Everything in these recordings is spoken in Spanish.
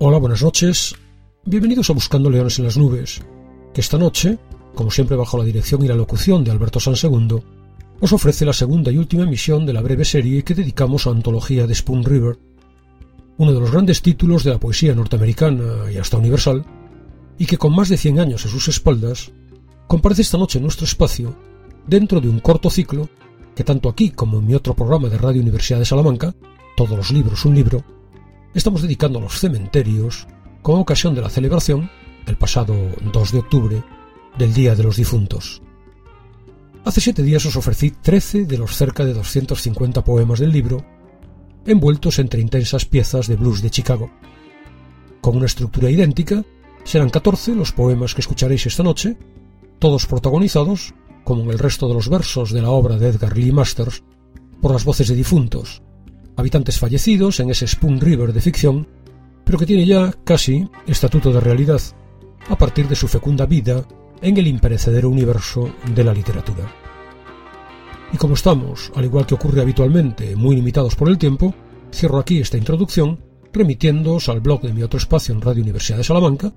Hola, buenas noches. Bienvenidos a Buscando Leones en las Nubes, que esta noche, como siempre bajo la dirección y la locución de Alberto Sanz II, os ofrece la segunda y última emisión de la breve serie que dedicamos a la antología de Spoon River, uno de los grandes títulos de la poesía norteamericana y hasta universal, y que con más de 100 años a sus espaldas, comparece esta noche en nuestro espacio dentro de un corto ciclo que tanto aquí como en mi otro programa de Radio Universidad de Salamanca, Todos los libros, un libro, estamos dedicando a los cementerios con ocasión de la celebración, el pasado 2 de octubre, del Día de los Difuntos. Hace 7 días os ofrecí 13 de los cerca de 250 poemas del libro, envueltos entre intensas piezas de blues de Chicago. Con una estructura idéntica, serán 14 los poemas que escucharéis esta noche, todos protagonizados, como en el resto de los versos de la obra de Edgar Lee Masters, por las voces de difuntos, habitantes fallecidos en ese Spoon River de ficción, pero que tiene ya casi estatuto de realidad, a partir de su fecunda vida en el imperecedero universo de la literatura. Y como estamos, al igual que ocurre habitualmente, muy limitados por el tiempo, cierro aquí esta introducción remitiéndoos al blog de mi otro espacio en Radio Universidad de Salamanca,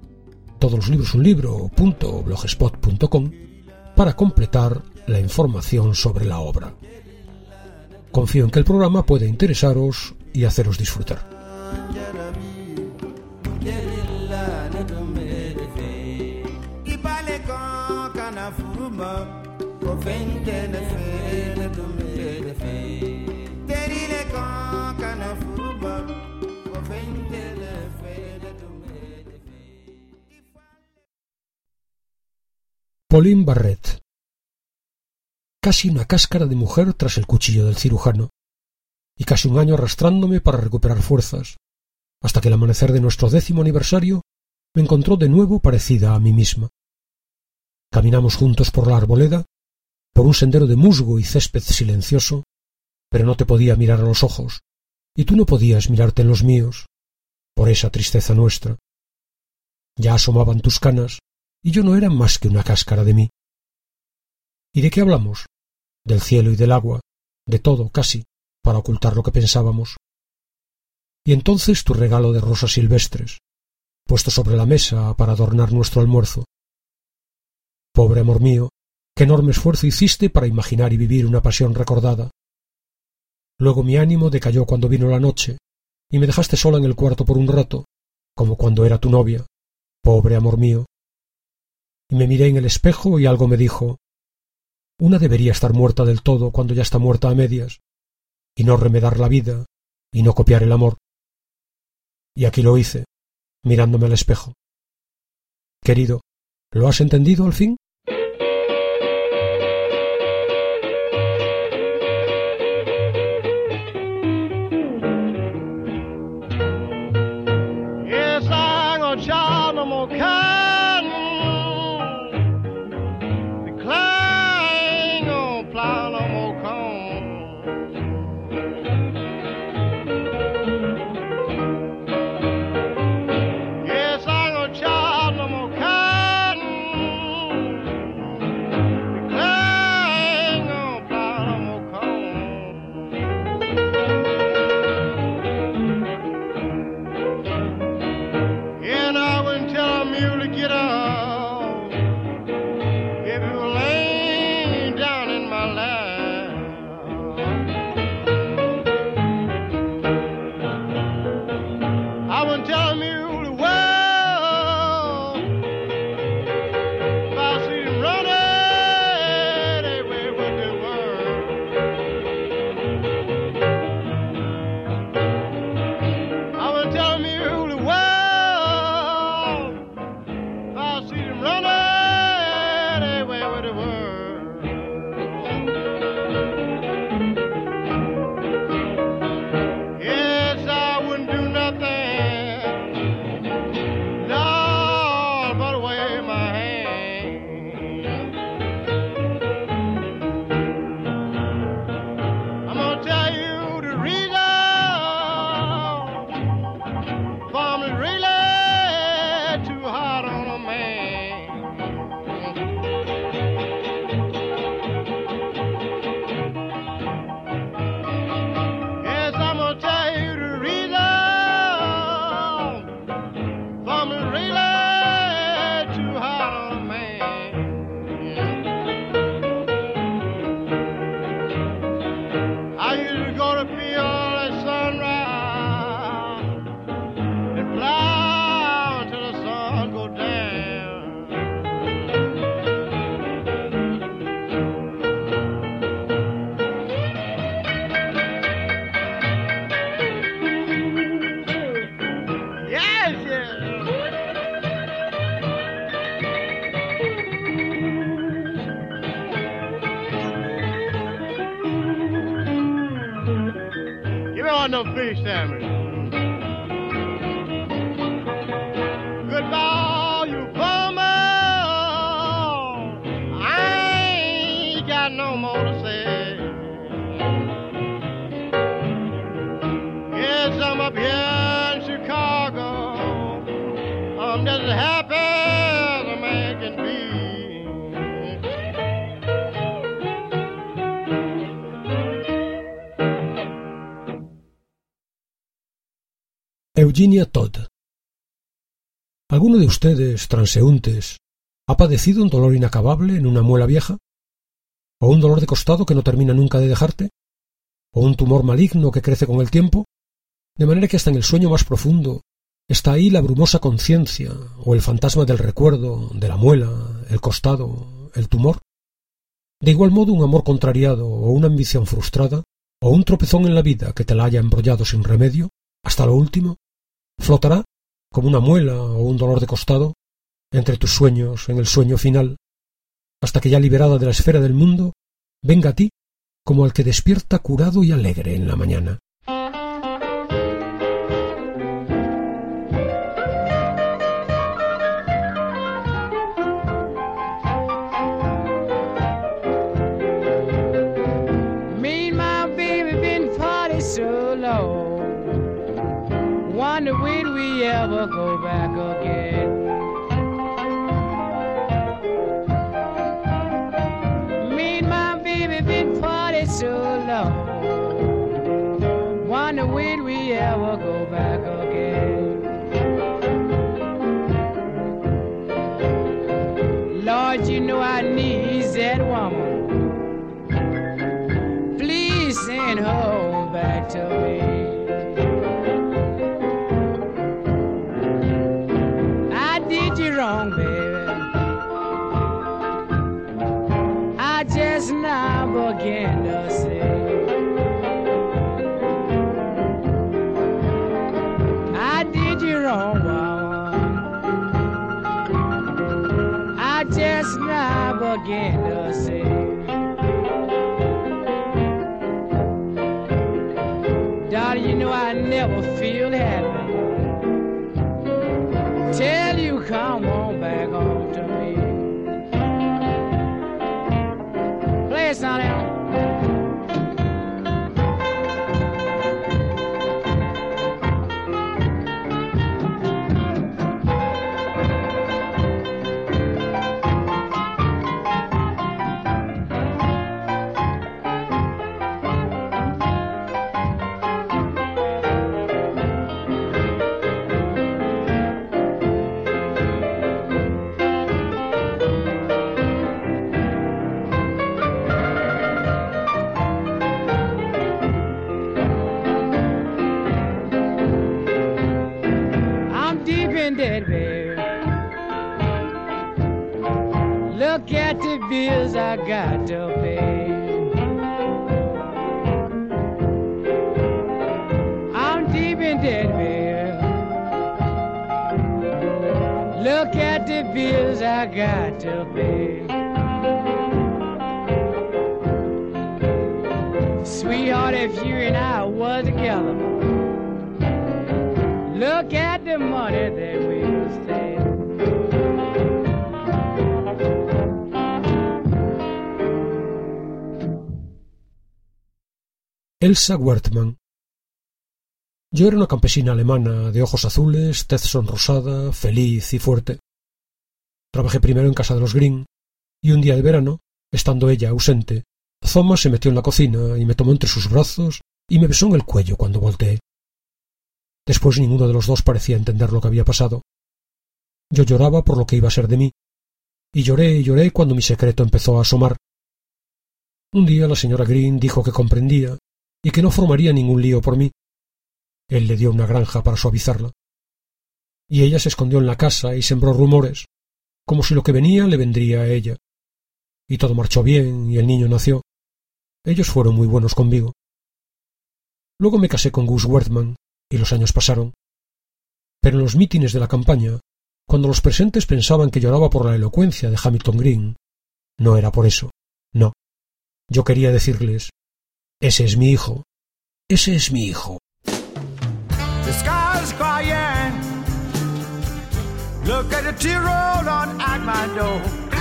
todoslibrosunlibro.blogspot.com, para completar la información sobre la obra. Confío en que el programa pueda interesaros y haceros disfrutar. Pauline Barrett. Casi una cáscara de mujer tras el cuchillo del cirujano, y casi un año arrastrándome para recuperar fuerzas, hasta que el amanecer de nuestro 10º aniversario me encontró de nuevo parecida a mí misma. Caminamos juntos por la arboleda, por un sendero de musgo y césped silencioso, pero no te podía mirar a los ojos, y tú no podías mirarte en los míos, por esa tristeza nuestra. Ya asomaban tus canas, y yo no era más que una cáscara de mí. ¿Y de qué hablamos? Del cielo y del agua, de todo casi, para ocultar lo que pensábamos. Y entonces tu regalo de rosas silvestres, puesto sobre la mesa para adornar nuestro almuerzo. Pobre amor mío, qué enorme esfuerzo hiciste para imaginar y vivir una pasión recordada. Luego mi ánimo decayó cuando vino la noche, y me dejaste sola en el cuarto por un rato, como cuando era tu novia. Pobre amor mío. Y me miré en el espejo y algo me dijo: una debería estar muerta del todo cuando ya está muerta a medias, y no remedar la vida, y no copiar el amor. Y aquí lo hice, mirándome al espejo. Querido, ¿lo has entendido al fin? no fish sandwich. Goodbye, you bummer. I ain't got no more to say. Yes, I'm up here in Chicago. I'm just happy as a man can be. Eugenia Todd. ¿Alguno de ustedes, transeúntes, ha padecido un dolor inacabable en una muela vieja? ¿O un dolor de costado que no termina nunca de dejarte? ¿O un tumor maligno que crece con el tiempo? De manera que hasta en el sueño más profundo está ahí la brumosa conciencia o el fantasma del recuerdo, de la muela, el costado, el tumor. De igual modo, un amor contrariado o una ambición frustrada o un tropezón en la vida que te la haya embrollado sin remedio, hasta lo último, flotará como una muela o un dolor de costado entre tus sueños en el sueño final, hasta que ya liberada de la esfera del mundo, venga a ti como al que despierta curado y alegre en la mañana. Wonder when we ever go back again. Me and my baby been party so long. Wonder when we ever go back again. Lord, you know I need that woman. Please send her back to me. Wrong, baby. I just now began to say I did you wrong, woman. I just now began to say darling, you know I never feel happy till you come on back home to me. Play it, Sonny. Look at the bills I got to pay. I'm deep in debt, baby. Look at the bills I got to pay. Sweetheart, if you and I were together, look at the money that we will save. Elsa Wertmann. Yo era una campesina alemana de ojos azules, tez sonrosada, feliz y fuerte. Trabajé primero en casa de los Green, y un día de verano, estando ella ausente, Thomas se metió en la cocina y me tomó entre sus brazos y me besó en el cuello cuando volteé. Después ninguno de los dos parecía entender lo que había pasado. Yo lloraba por lo que iba a ser de mí, y lloré cuando mi secreto empezó a asomar. Un día la señora Green dijo que comprendía y que no formaría ningún lío por mí. Él le dio una granja para suavizarla. Y ella se escondió en la casa y sembró rumores, como si lo que venía le vendría a ella. Y todo marchó bien y el niño nació. Ellos fueron muy buenos conmigo. Luego me casé con Gus Wertmann y los años pasaron. Pero en los mítines de la campaña, cuando los presentes pensaban que lloraba por la elocuencia de Hamilton Green, no era por eso, no. Yo quería decirles: ese es mi hijo, ese es mi hijo. sky's crying. Look at the tear roll on at my door.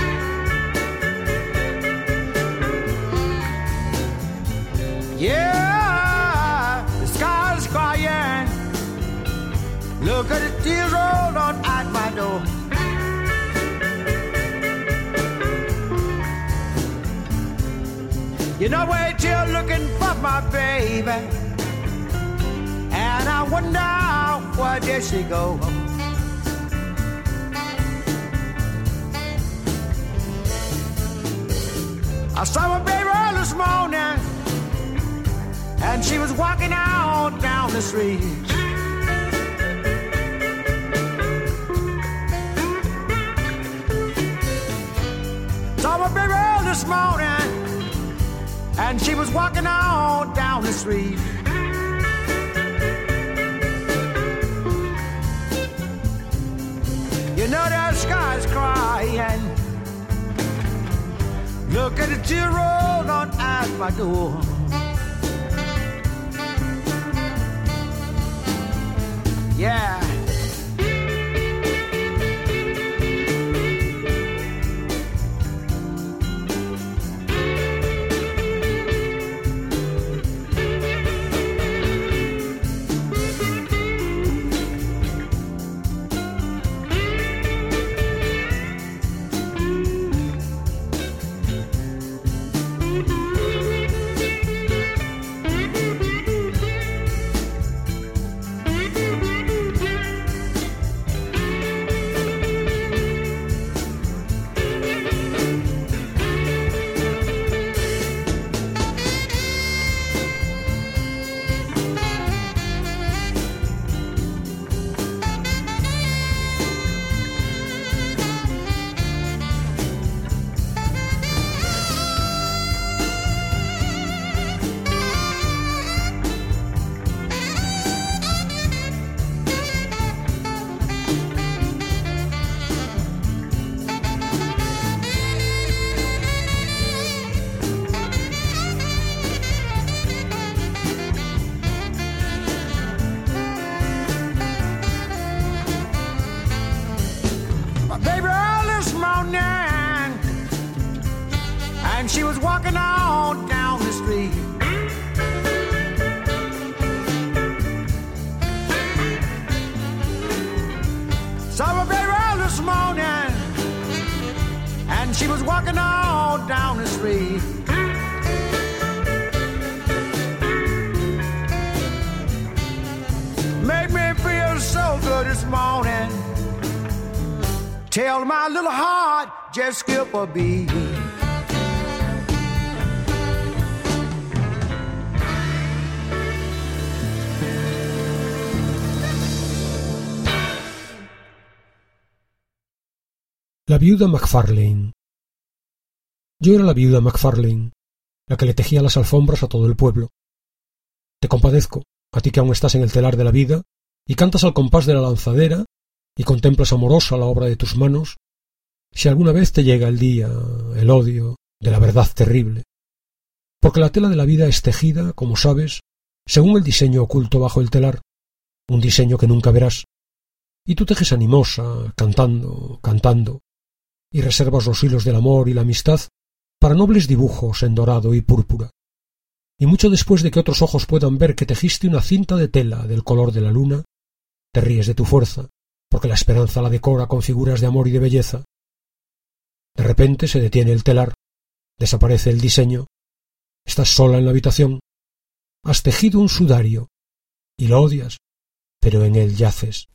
Yeah, the sky's crying. Look at the tear roll on at my door. You know, wait till looking for my baby, and I wonder where did she go. I saw my baby early this morning, and she was walking out down the street. Saw my baby early this morning, and she was walking on down the street. You know the sky's crying. Look at the tear roll on at my door. Yeah. And she was walking on down the street. Saw her baby early this morning, and she was walking on down the street. Made me feel so good this morning. Tell my little heart, just skip a beat. La viuda Macfarlane. Yo era la viuda Macfarlane, la que le tejía las alfombras a todo el pueblo. Te compadezco, a ti que aún estás en el telar de la vida, y cantas al compás de la lanzadera, y contemplas amorosa la obra de tus manos, si alguna vez te llega el día, el odio, de la verdad terrible. Porque la tela de la vida es tejida, como sabes, según el diseño oculto bajo el telar, un diseño que nunca verás. Y tú tejes animosa, cantando, cantando, y reservas los hilos del amor y la amistad para nobles dibujos en dorado y púrpura. Y mucho después de que otros ojos puedan ver que tejiste una cinta de tela del color de la luna, te ríes de tu fuerza, porque la esperanza la decora con figuras de amor y de belleza. De repente se detiene el telar, desaparece el diseño, estás sola en la habitación, has tejido un sudario, y lo odias, pero en él yaces.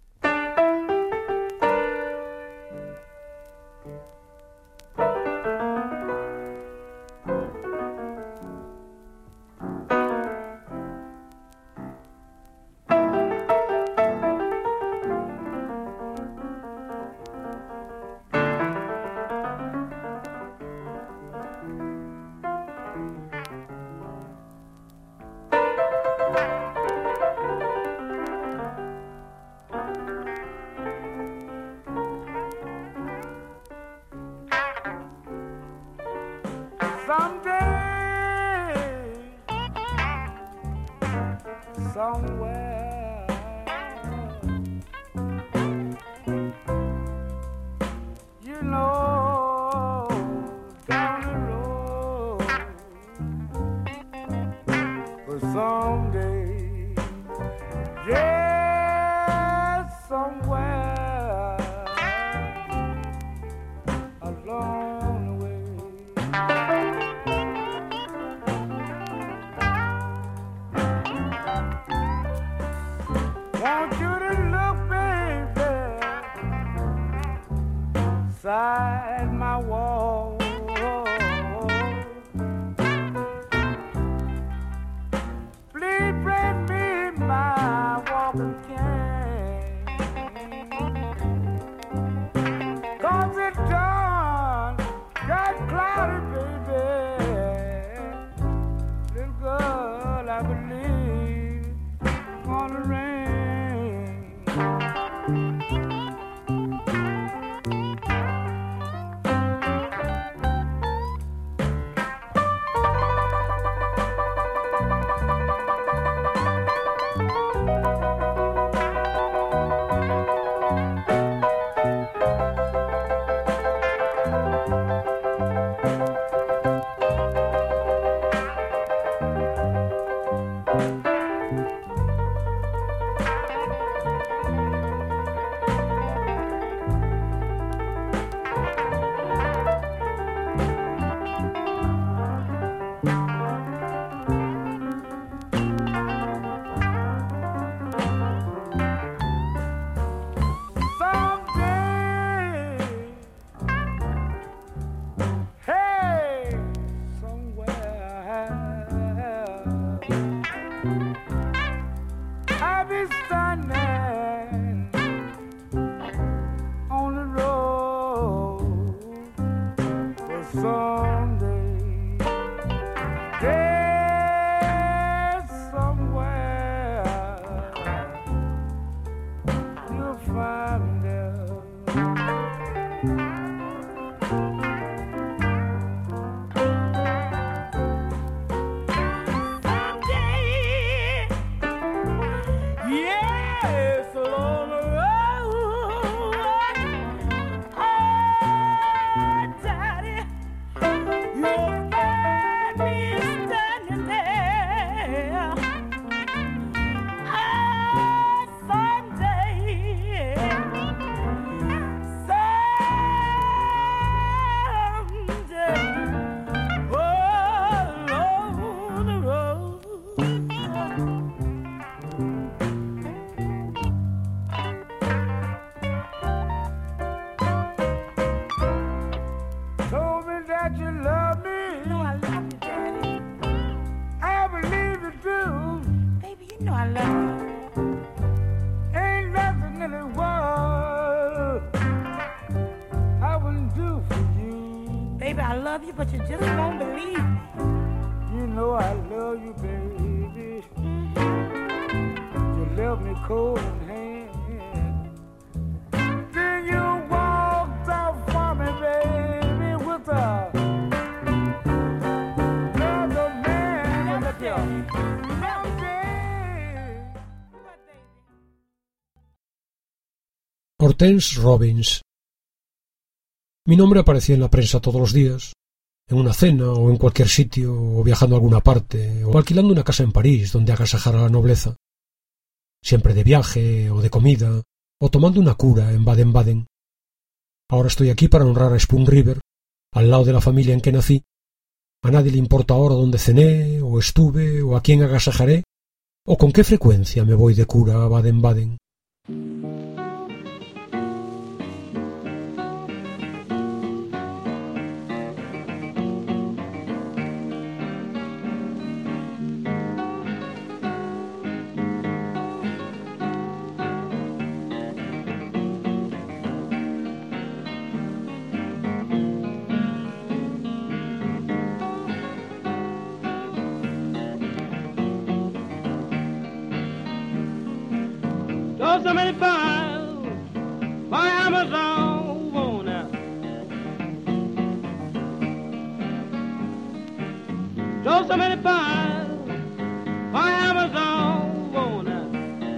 Want you to look, baby, inside my wall. Please bring me my walking cane, 'cause it done got cloudy, baby. Little girl, I believe it's gonna rain. But you just won't believe me. You know I love you, baby. You left me cold in hand. Then you walked out for me, baby, with another man. Hortense Robbins. Mi nombre aparecía en la prensa todos los días, en una cena o en cualquier sitio, o viajando a alguna parte, o alquilando una casa en París donde agasajar a la nobleza. Siempre de viaje, o de comida, o tomando una cura en Baden-Baden. Ahora estoy aquí para honrar a Spoon River, al lado de la familia en que nací. A nadie le importa ahora dónde cené, o estuve, o a quién agasajaré, o con qué frecuencia me voy de cura a Baden-Baden. So many files by Amazon won't out. So many files by Amazon won't out.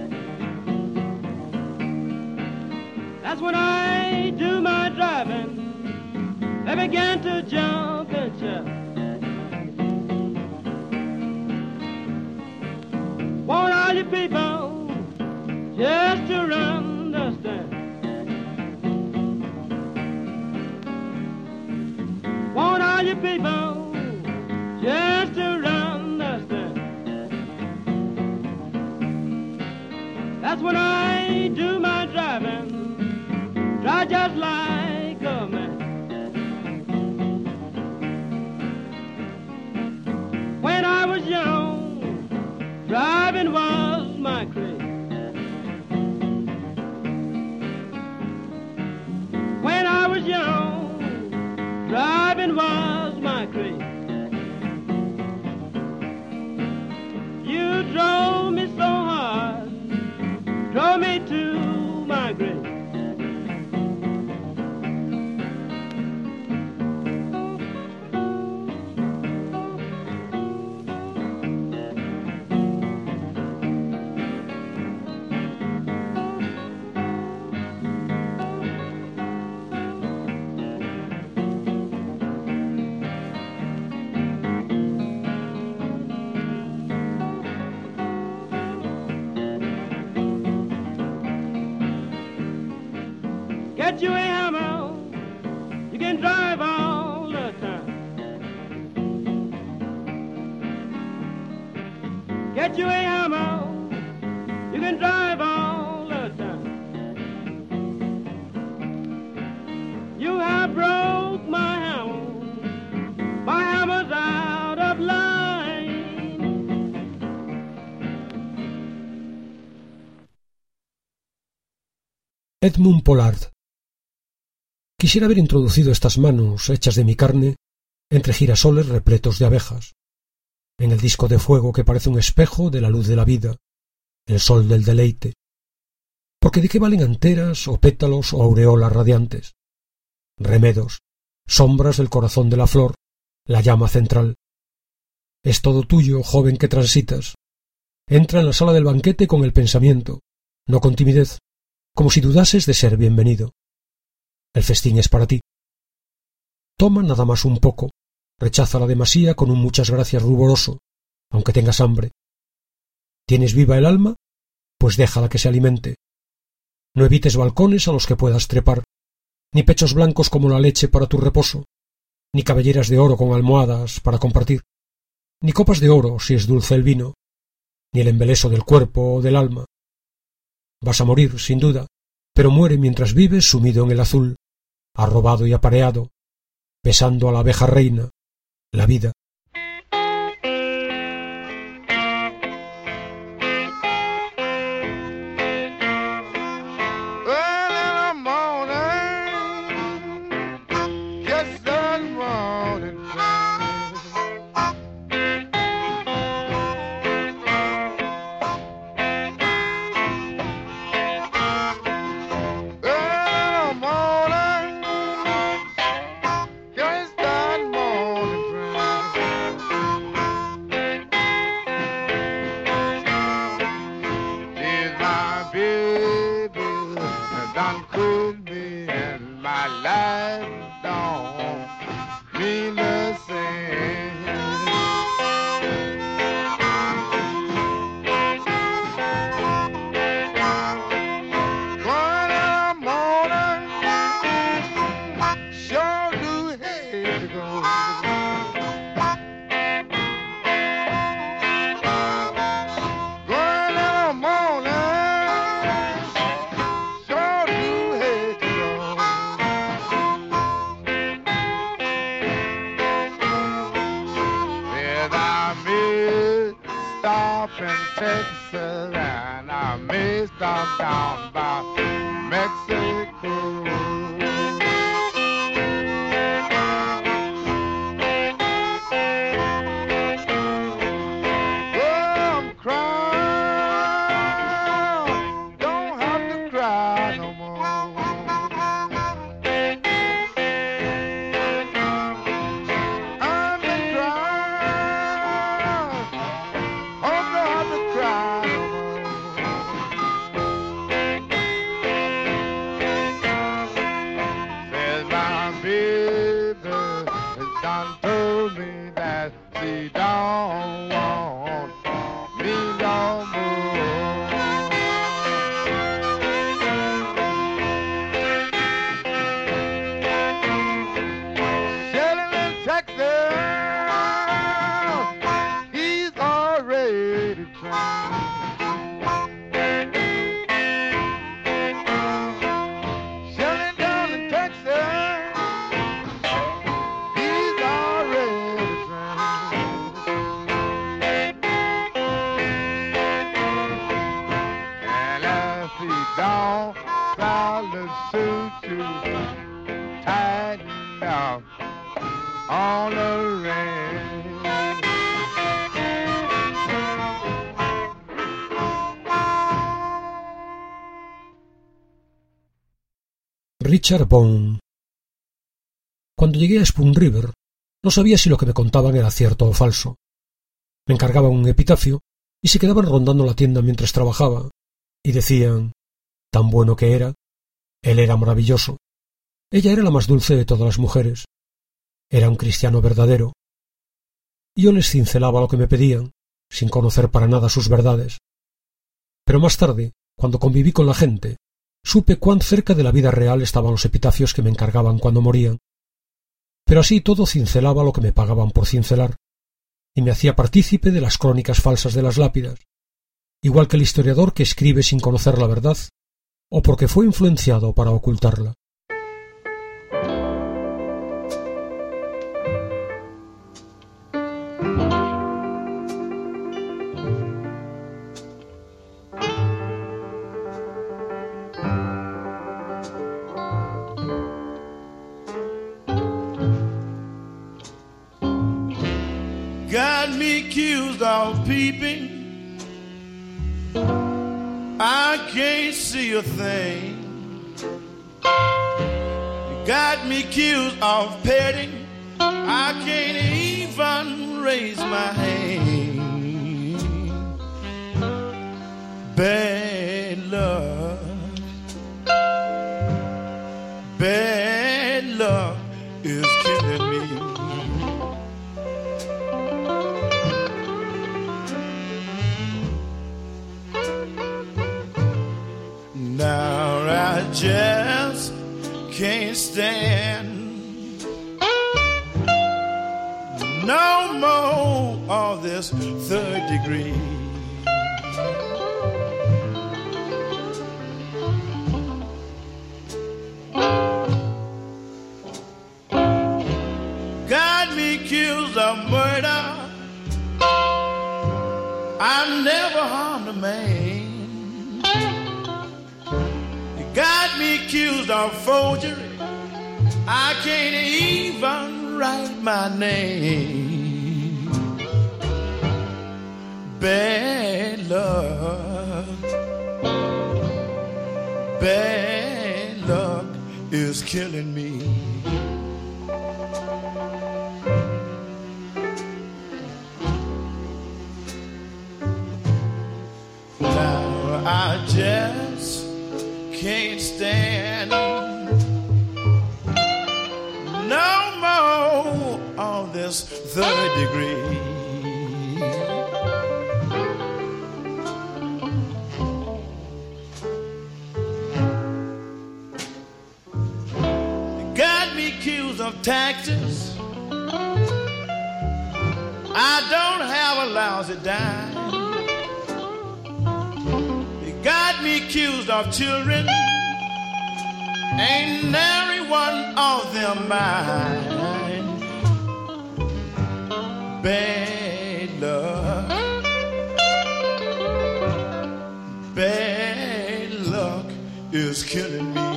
That's when I do my driving. They began to jump and shout. Want all you people just to understand. Want all you people just to understand. That's when I do my driving, drive just like a man. When I was young, driving was my craze. When I was young, driving was my craze. You drove me so hard, drove me to my grave. Get you a hammer, you can drive all the time. Get you a hammer, you can drive all the time. You have broke my hammer's out of line. Edmund Pollard. Quisiera haber introducido estas manos hechas de mi carne entre girasoles repletos de abejas, en el disco de fuego que parece un espejo de la luz de la vida, el sol del deleite. Porque ¿de qué valen anteras o pétalos o aureolas radiantes? Remedos, sombras del corazón de la flor, la llama central. Es todo tuyo, joven que transitas. Entra en la sala del banquete con el pensamiento, no con timidez, como si dudases de ser bienvenido. El festín es para ti. Toma nada más un poco, rechaza la demasía con un muchas gracias ruboroso, aunque tengas hambre. ¿Tienes viva el alma? Pues déjala que se alimente. No evites balcones a los que puedas trepar, ni pechos blancos como la leche para tu reposo, ni cabelleras de oro con almohadas para compartir, ni copas de oro si es dulce el vino, ni el embeleso del cuerpo o del alma. Vas a morir, sin duda, pero muere mientras vives sumido en el azul, arrobado y apareado, besando a la abeja reina, la vida. see down, solid suit to tighten up on the rain. Richard Bone. Cuando llegué a Spoon River, no sabía si lo que me contaban era cierto o falso. Me encargaban un epitafio y se quedaban rondando la tienda mientras trabajaba, y decían, tan bueno que era, él era maravilloso, ella era la más dulce de todas las mujeres, era un cristiano verdadero. Y yo les cincelaba lo que me pedían, sin conocer para nada sus verdades. Pero más tarde, cuando conviví con la gente, supe cuán cerca de la vida real estaban los epitafios que me encargaban cuando morían. Pero así todo cincelaba lo que me pagaban por cincelar, y me hacía partícipe de las crónicas falsas de las lápidas, igual que el historiador que escribe sin conocer la verdad, o porque fue influenciado para ocultarla. Got me accused of peeping, I can't see a thing. You got me accused of petting, I can't even raise my hand. Bad luck is killing me. Now I just can't stand no more of this third degree. Got me accused of murder, I never harmed a man. Got me accused of forgery, I can't even write my name. Bad luck is killing me. Now I just can't stand no more on this third degree. They got me accused of taxes, I don't have a lousy dime. Got me accused of children, ain't nary one of them mine. Bad luck is killing me.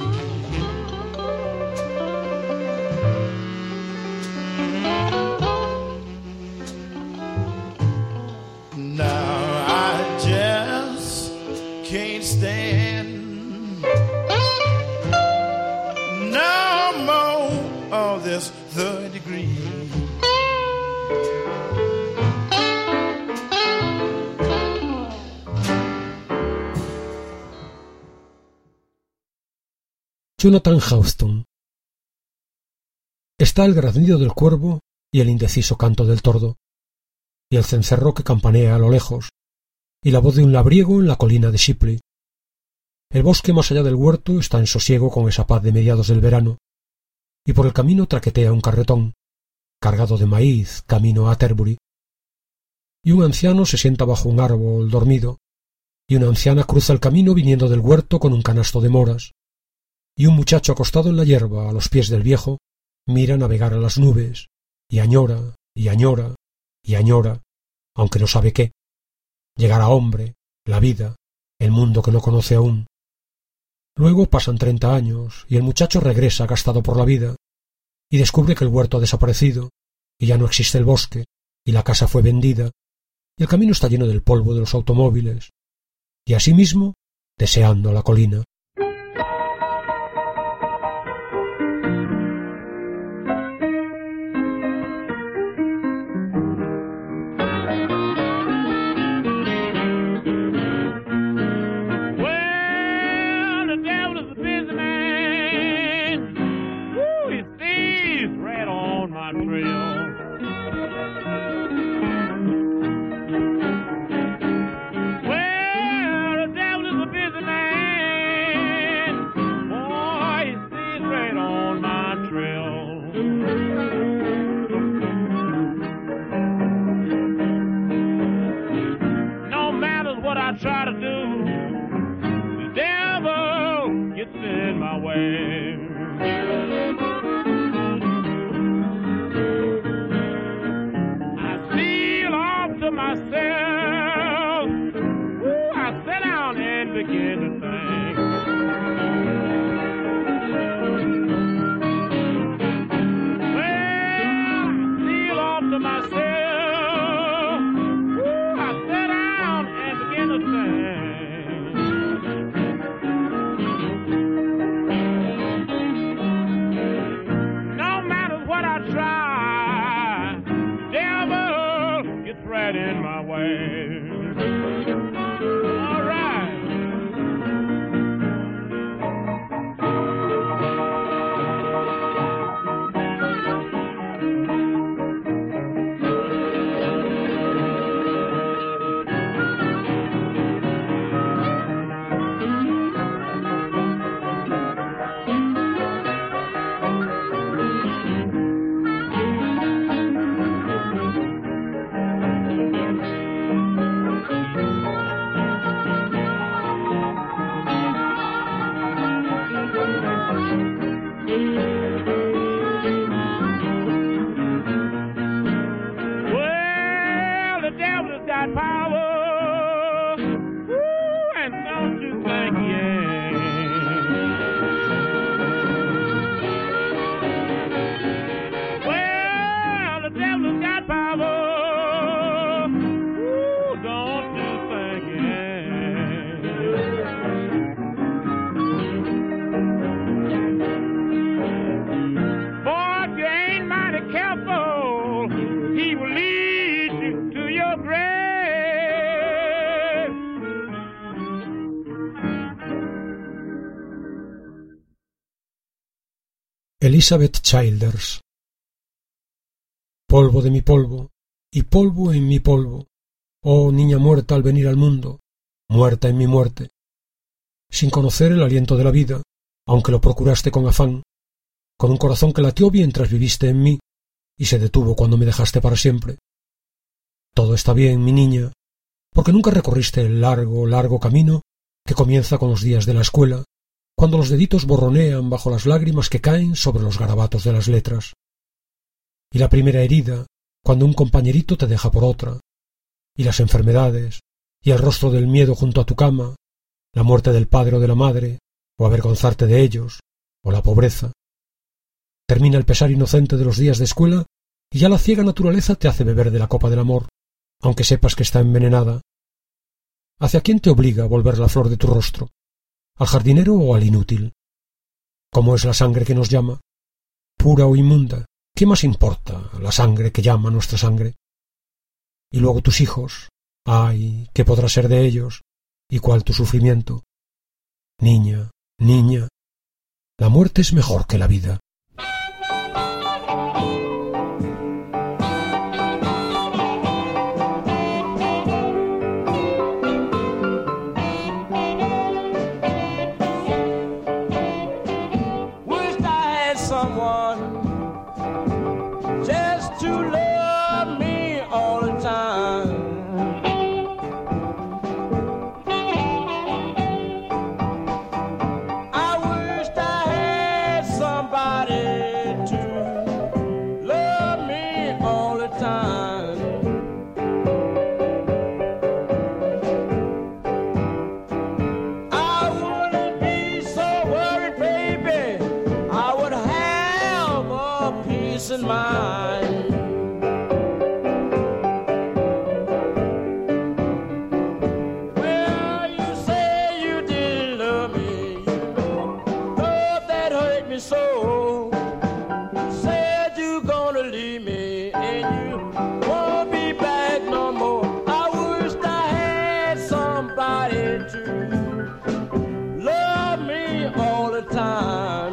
Now I just can't stand no more of this third degree. Jonathan Houston. Está el graznido del cuervo y el indeciso canto del tordo, y el cencerro que campanea a lo lejos, y la voz de un labriego en la colina de Shipley. El bosque más allá del huerto está en sosiego con esa paz de mediados del verano, y por el camino traquetea un carretón, cargado de maíz, camino a Atterbury. Y un anciano se sienta bajo un árbol dormido, y una anciana cruza el camino viniendo del huerto con un canasto de moras, y un muchacho acostado en la hierba a los pies del viejo mira navegar a las nubes, y añora, y añora, y añora, aunque no sabe qué. Llegar a hombre, la vida, el mundo que no conoce aún, Luego pasan 30 años y el muchacho regresa gastado por la vida y descubre que el huerto ha desaparecido y ya no existe el bosque y la casa fue vendida y el camino está lleno del polvo de los automóviles y asimismo deseando la colina. Elizabeth Childers. Polvo de mi polvo, y polvo en mi polvo, oh niña muerta al venir al mundo, muerta en mi muerte. Sin conocer el aliento de la vida, aunque lo procuraste con afán, con un corazón que latió mientras viviste en mí, y se detuvo cuando me dejaste para siempre. Todo está bien, mi niña, porque nunca recorriste el largo, largo camino que comienza con los días de la escuela, cuando los deditos borronean bajo las lágrimas que caen sobre los garabatos de las letras. Y la primera herida, cuando un compañerito te deja por otra, y las enfermedades, y el rostro del miedo junto a tu cama, la muerte del padre o de la madre, o avergonzarte de ellos, o la pobreza. Termina el pesar inocente de los días de escuela, y ya la ciega naturaleza te hace beber de la copa del amor, aunque sepas que está envenenada. ¿Hacia quién te obliga a volver la flor de tu rostro? ¿Al jardinero o al inútil? ¿Cómo es la sangre que nos llama? ¿Pura o inmunda? ¿Qué más importa la sangre que llama nuestra sangre? Y luego tus hijos. Ay, ¿qué podrá ser de ellos? ¿Y cuál tu sufrimiento? Niña, niña, la muerte es mejor que la vida. Somebody mine. Well, you say you didn't love me, you know, love that hurt me so. Said you gonna leave me and you won't be back no more. I wished I had somebody to love me all the time.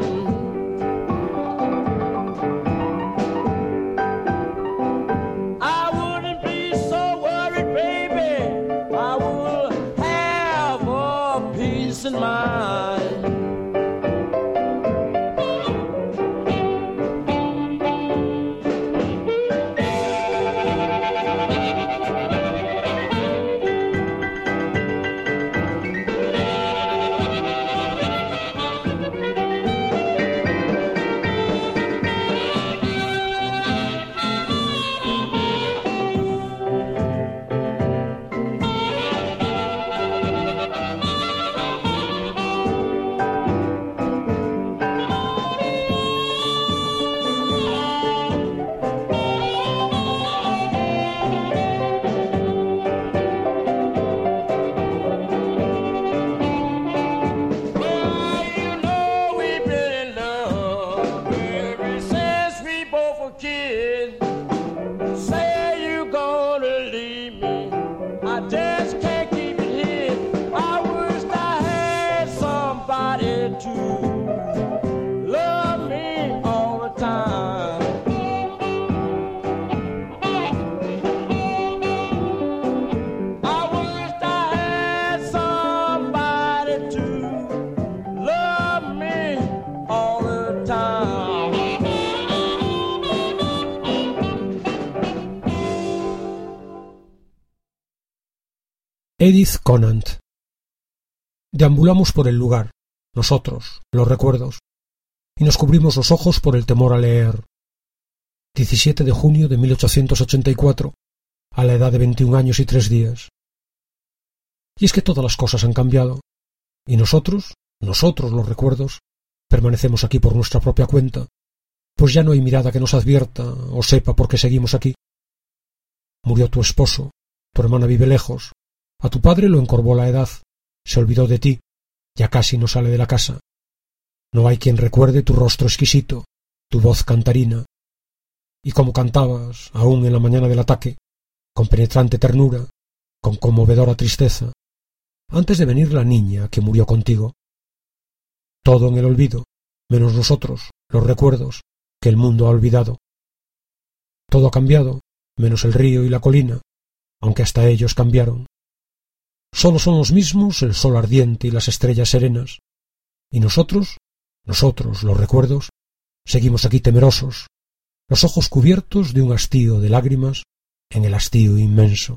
I wouldn't be so worried, baby. I would have a peace of mind. Well, you know we've been in love ever since we both were kids. Say you gonna leave me, I just can't keep it hid. I wish I had somebody to love me all the time. I wish I had somebody to love me all the time. Edith Conant. Deambulamos por el lugar, nosotros, los recuerdos, y nos cubrimos los ojos por el temor a leer. 17 de junio de 1884, a la edad de 21 años y 3 días. Y es que todas las cosas han cambiado, y nosotros los recuerdos, permanecemos aquí por nuestra propia cuenta, pues ya no hay mirada que nos advierta o sepa por qué seguimos aquí. Murió tu esposo, tu hermana vive lejos, a tu padre lo encorvó la edad, se olvidó de ti, ya casi no sale de la casa. No hay quien recuerde tu rostro exquisito, tu voz cantarina, y como cantabas, aún en la mañana del ataque, con penetrante ternura, con conmovedora tristeza, antes de venir la niña que murió contigo. Todo en el olvido, menos nosotros, los recuerdos, que el mundo ha olvidado. Todo ha cambiado, menos el río y la colina, aunque hasta ellos cambiaron. Solo son los mismos el sol ardiente y las estrellas serenas, y nosotros, los recuerdos, seguimos aquí temerosos, los ojos cubiertos de un hastío de lágrimas en el hastío inmenso.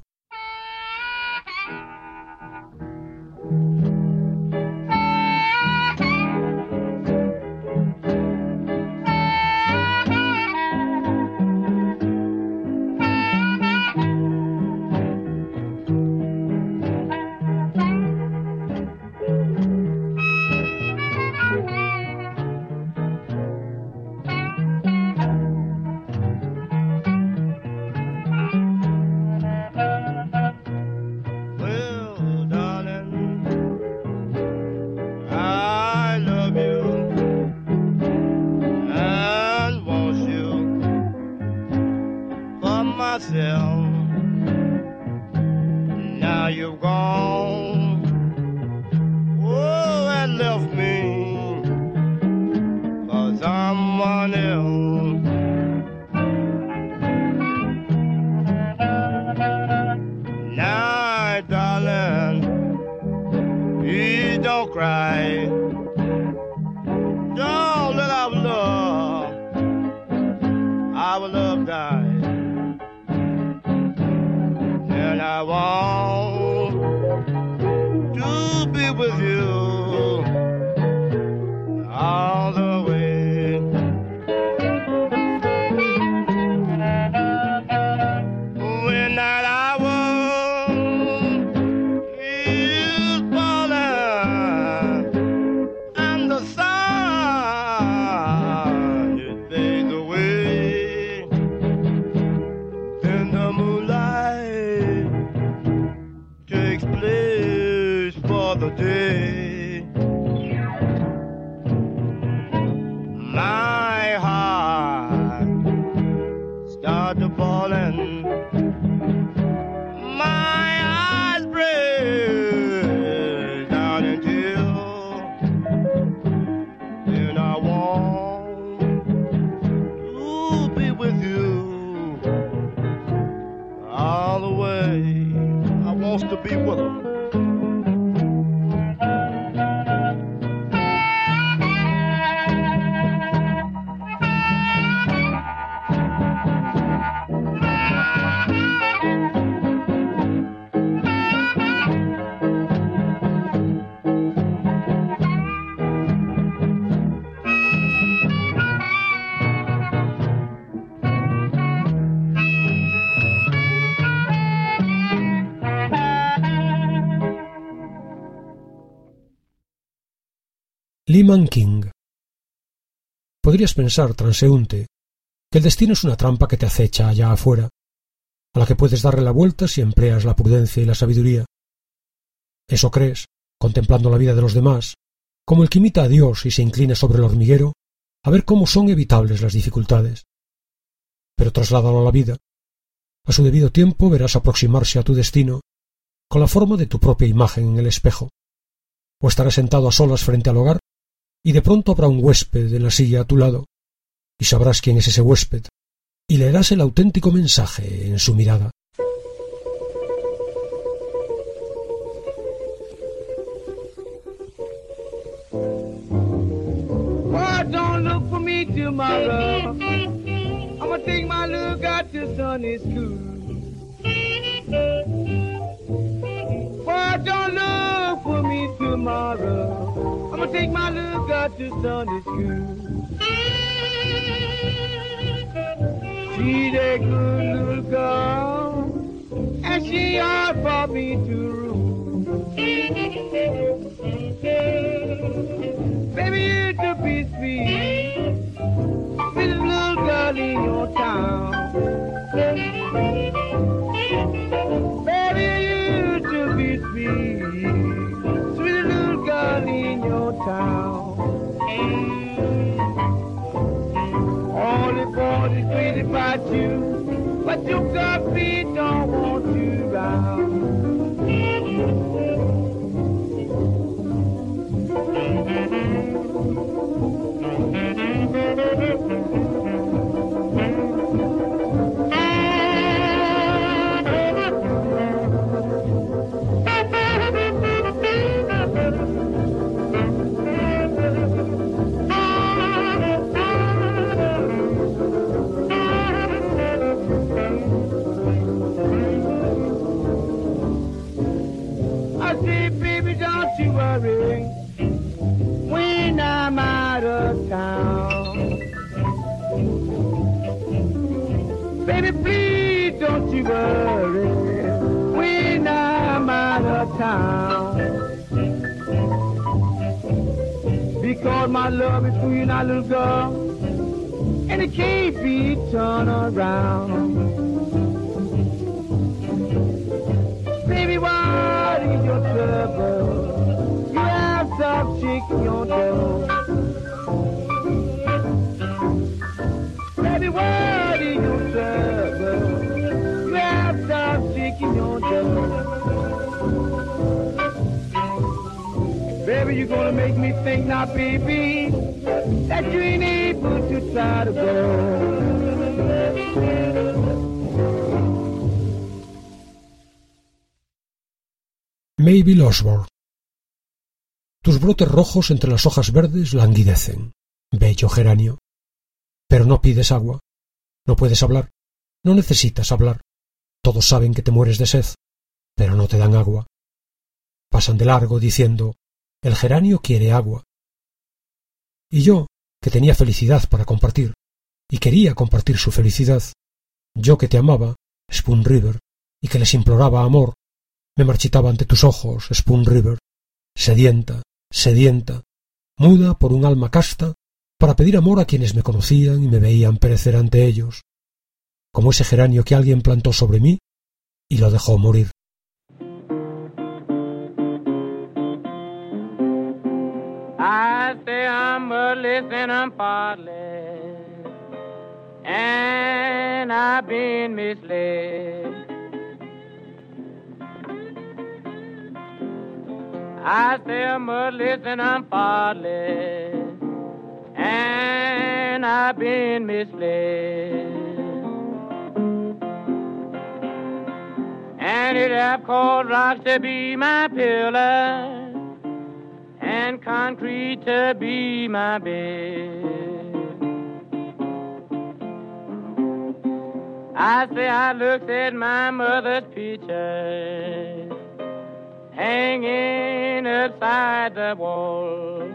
Now you've gone, oh, and left me for someone else. Now, darling, please don't cry. Don't let our love die. And I want to be with you all the way. When that hour is falling to falling. My eyes break down until then I want to be with you all the way. I want to be with her. Lyman King. Podrías pensar, transeúnte, que el destino es una trampa que te acecha allá afuera, a la que puedes darle la vuelta si empleas la prudencia y la sabiduría. Eso crees, contemplando la vida de los demás, como el que imita a Dios y se inclina sobre el hormiguero a ver cómo son evitables las dificultades. Pero trasládalo a la vida. A su debido tiempo verás aproximarse a tu destino con la forma de tu propia imagen en el espejo. O estarás sentado a solas frente al hogar y de pronto habrá un huésped en la silla a tu lado, y sabrás quién es ese huésped, y leerás el auténtico mensaje en su mirada. Boy, don't look for me tomorrow. I'm gonna take my little girl to Sunday school. Boy, don't look for me tomorrow. I'm gonna take my little girl to Sunday school. She's a good little girl, and she ought for me to rule. Baby, you to be sweet, with a little girl in your town. Baby, you to be sweet, sweet little girl in your town. All the boys is crazy about you, but your girlfriend don't want you round. When I'm out of town, baby, please don't you worry. When I'm out of town, because my love is for you, now, little girl, and it can't be turned around. Baby, what is your trouble? Stop shaking your dough. Baby, what is your trouble? You have to stop shaking your dough. Baby, you're gonna make me think now, baby, that you ain't able to try to go. Mabel Osborne. Tus brotes rojos entre las hojas verdes languidecen, bello geranio. Pero no pides agua, no puedes hablar, no necesitas hablar. Todos saben que te mueres de sed, pero no te dan agua. Pasan de largo diciendo, el geranio quiere agua. Y yo, que tenía felicidad para compartir, y quería compartir su felicidad, yo que te amaba, Spoon River, y que les imploraba amor, me marchitaba ante tus ojos, Spoon River, sedienta, sedienta, muda por un alma casta, para pedir amor a quienes me conocían y me veían perecer ante ellos, como ese geranio que alguien plantó sobre mí y lo dejó morir. I say I'm a listening partly, and I've been misled. I sell mudless and I'm faultless, and I've been misled. And it have caused rocks to be my pillar and concrete to be my bed. I say I looked at my mother's picture hanging upside the wall.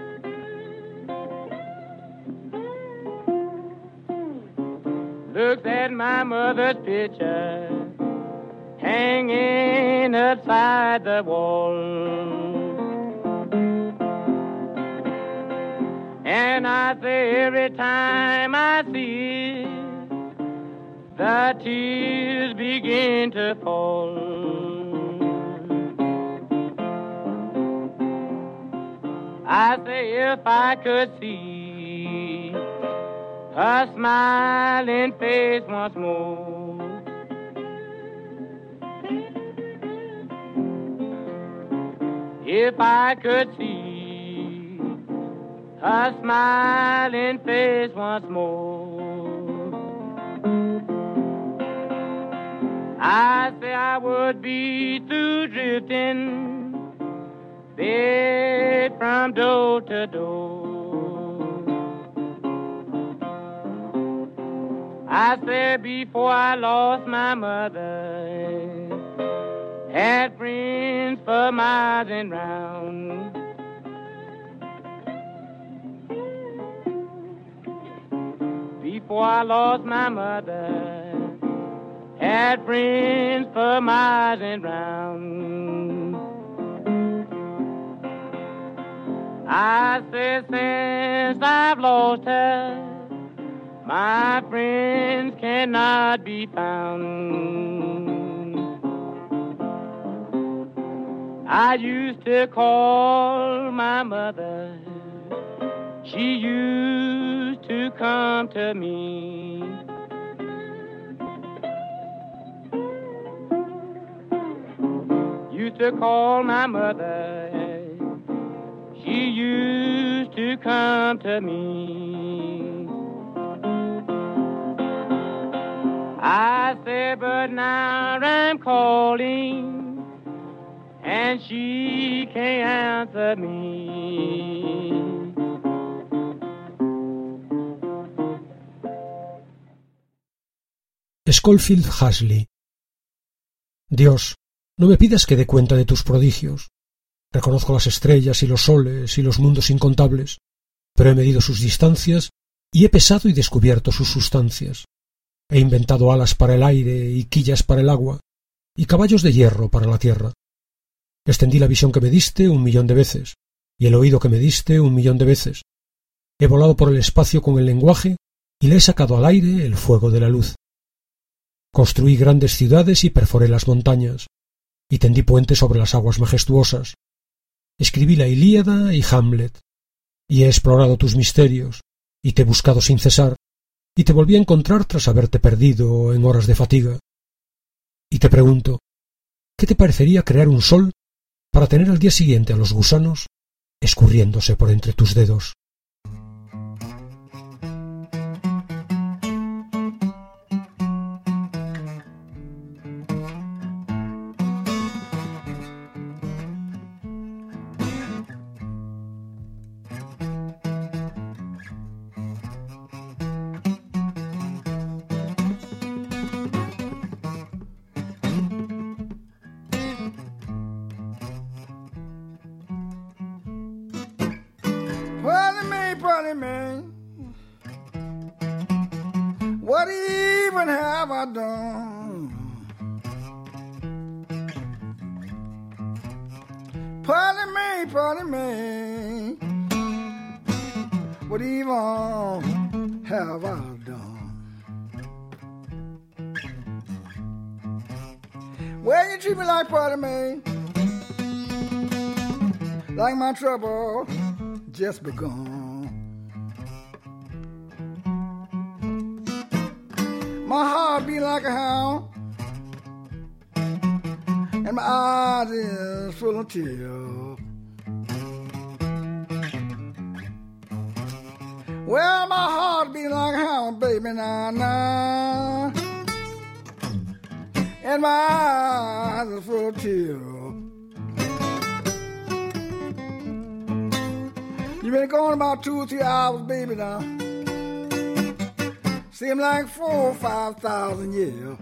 Looked at my mother's picture hanging upside the wall. And I say every time I see it, the tears begin to fall. I say if I could see her smiling face once more, if I could see her smiling face once more, I say I would be through drifting, bed from door to door. I said before I lost my mother, had friends for miles and round. Before I lost my mother, had friends for miles and round. I said since I've lost her, my friends cannot be found. I used to call my mother, she used to come to me. Used to call my mother, she used to come to me. I said, but now I'm calling, and she can't answer me. Schofield Hasley. Dios, no me pidas que dé cuenta de tus prodigios. Reconozco las estrellas y los soles y los mundos incontables, pero he medido sus distancias y he pesado y descubierto sus sustancias. He inventado alas para el aire y quillas para el agua y caballos de hierro para la tierra. Extendí la visión que me diste 1.000.000 de veces y el oído que me diste 1.000.000 de veces. He volado por el espacio con el lenguaje y le he sacado al aire el fuego de la luz. Construí grandes ciudades y perforé las montañas y tendí puentes sobre las aguas majestuosas. Escribí la Ilíada y Hamlet, y he explorado tus misterios, y te he buscado sin cesar, y te volví a encontrar tras haberte perdido en horas de fatiga. Y te pregunto, ¿qué te parecería crear un sol para tener al día siguiente a los gusanos escurriéndose por entre tus dedos? Pardon me, what even have I done? Pardon me, what even have I done? Well, you treat me like pardon me, like my trouble just begun. My heart beat like a hound, and my eyes is full of tears. Well, my heart beat like a hound, baby, nah, and my eyes is full of tears. You been gone about 2 or 3 hours, baby, now. Seem like 4,000 or 5,000 years.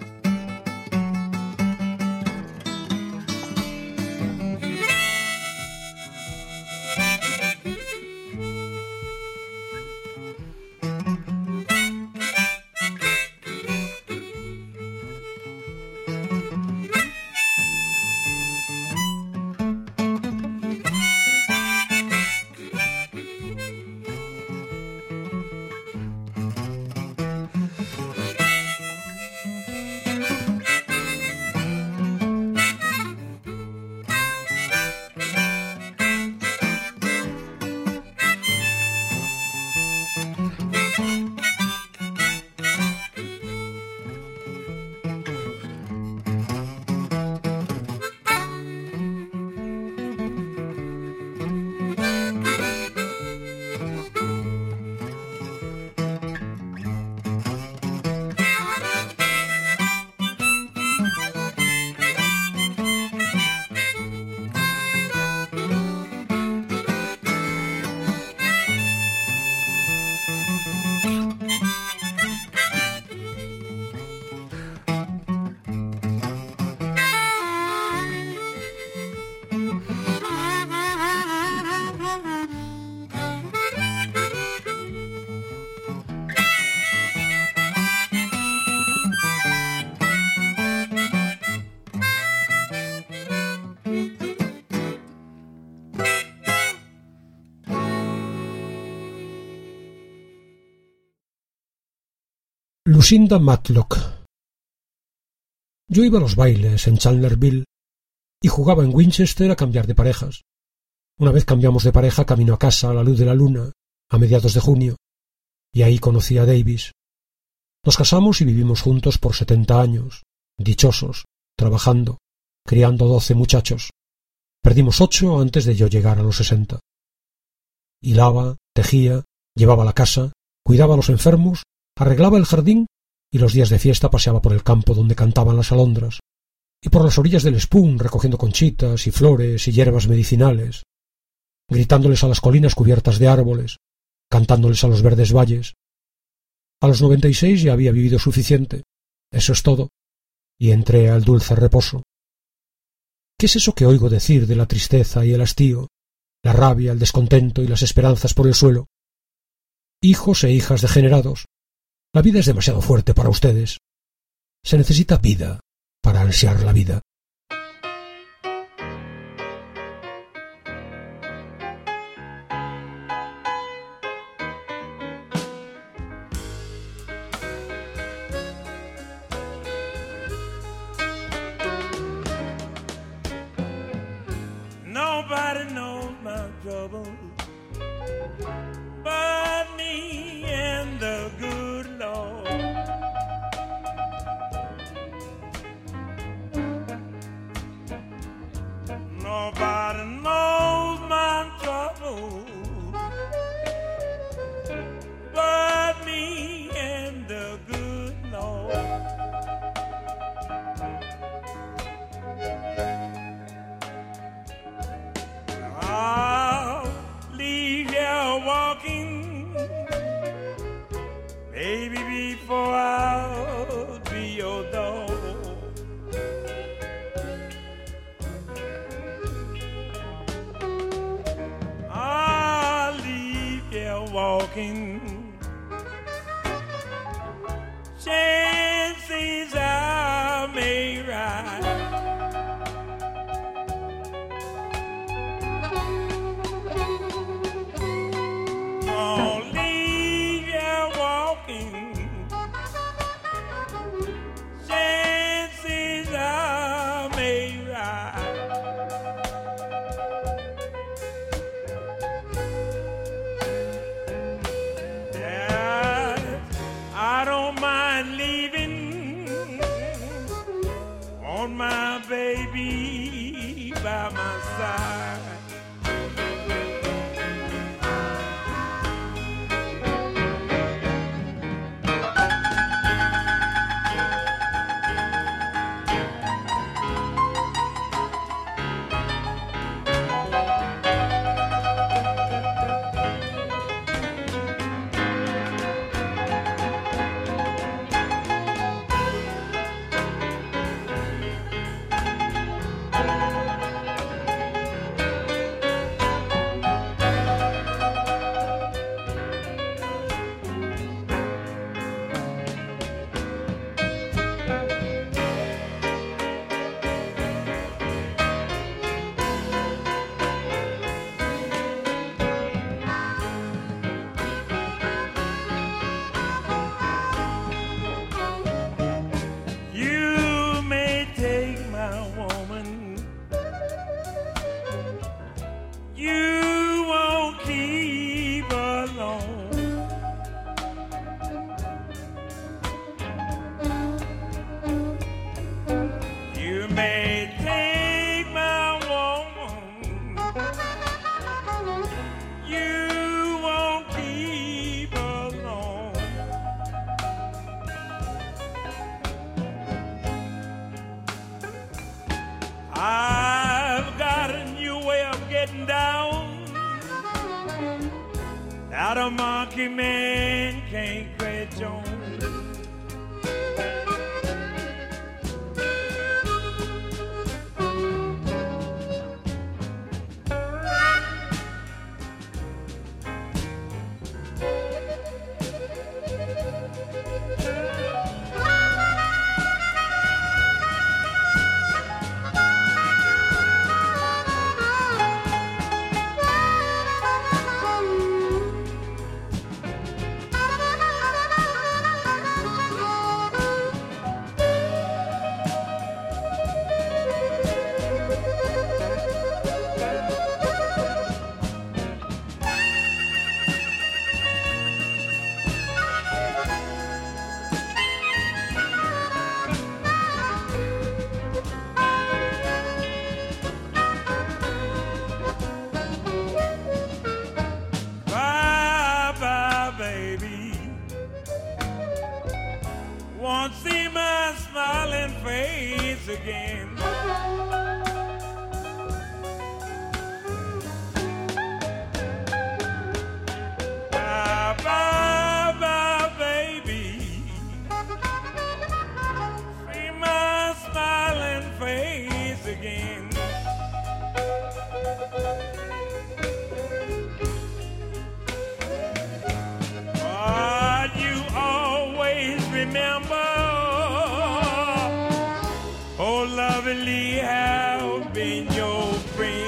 Lucinda Matlock. Yo iba a los bailes en Chandlerville y jugaba en Winchester a cambiar de parejas. Una vez cambiamos de pareja camino a casa a la luz de la luna, a mediados de junio, y ahí conocí a Davis. Nos casamos y vivimos juntos por 70 años, dichosos, trabajando, criando 12 muchachos. Perdimos 8 antes de yo llegar a los 60. Hilaba, tejía, llevaba la casa, cuidaba a los enfermos, arreglaba el jardín y los días de fiesta paseaba por el campo donde cantaban las alondras y por las orillas del Spoon recogiendo conchitas y flores y hierbas medicinales, gritándoles a las colinas cubiertas de árboles, cantándoles a los verdes valles. A los 96 ya había vivido suficiente, eso es todo, y entré al dulce reposo. ¿Qué es eso que oigo decir de la tristeza y el hastío, la rabia, el descontento y las esperanzas por el suelo? Hijos e hijas degenerados, la vida es demasiado fuerte para ustedes. Se necesita vida para ansiar la vida. Nobody knows my trouble but me and the good Lord. Nobody knows my trouble but me and the good Lord. I'll leave you walking, baby, before I'll be your dog. I'll leave you walking, chances I may ride. I'll leave you walking, chances I may ride. Yeah, I don't mind leaving be by my side. I've got a new way of getting down that a monkey man can't catch on. Won't see my smiling face again. Bye, bye, bye, baby. See my smiling face again. But you always remember, oh lovely, have been your friend.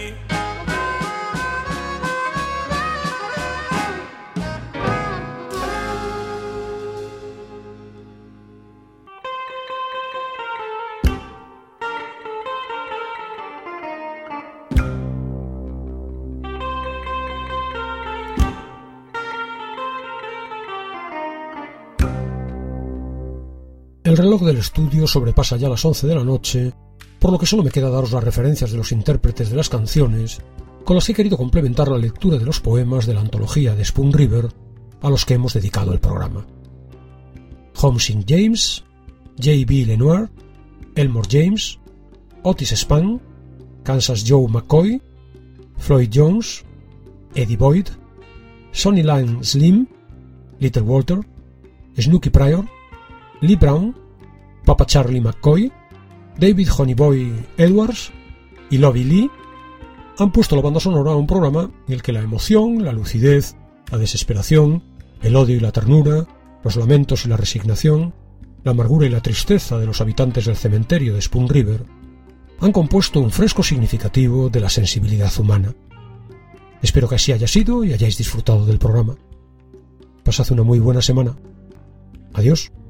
El reloj del estudio sobrepasa ya las 11 de la noche, por lo que solo me queda daros las referencias de los intérpretes de las canciones, con las que he querido complementar la lectura de los poemas de la antología de Spoon River a los que hemos dedicado el programa. Homsing James, J.B. Lenoir, Elmore James, Otis Spann, Kansas Joe McCoy, Floyd Jones, Eddie Boyd, Sonny Lane Slim, Little Walter, Snooky Pryor, Lee Brown, Papa Charlie McCoy, David Honeyboy Edwards y Lovie Lee han puesto la banda sonora a un programa en el que la emoción, la lucidez, la desesperación, el odio y la ternura, los lamentos y la resignación, la amargura y la tristeza de los habitantes del cementerio de Spoon River han compuesto un fresco significativo de la sensibilidad humana. Espero que así haya sido y hayáis disfrutado del programa. Pasad una muy buena semana. Adiós.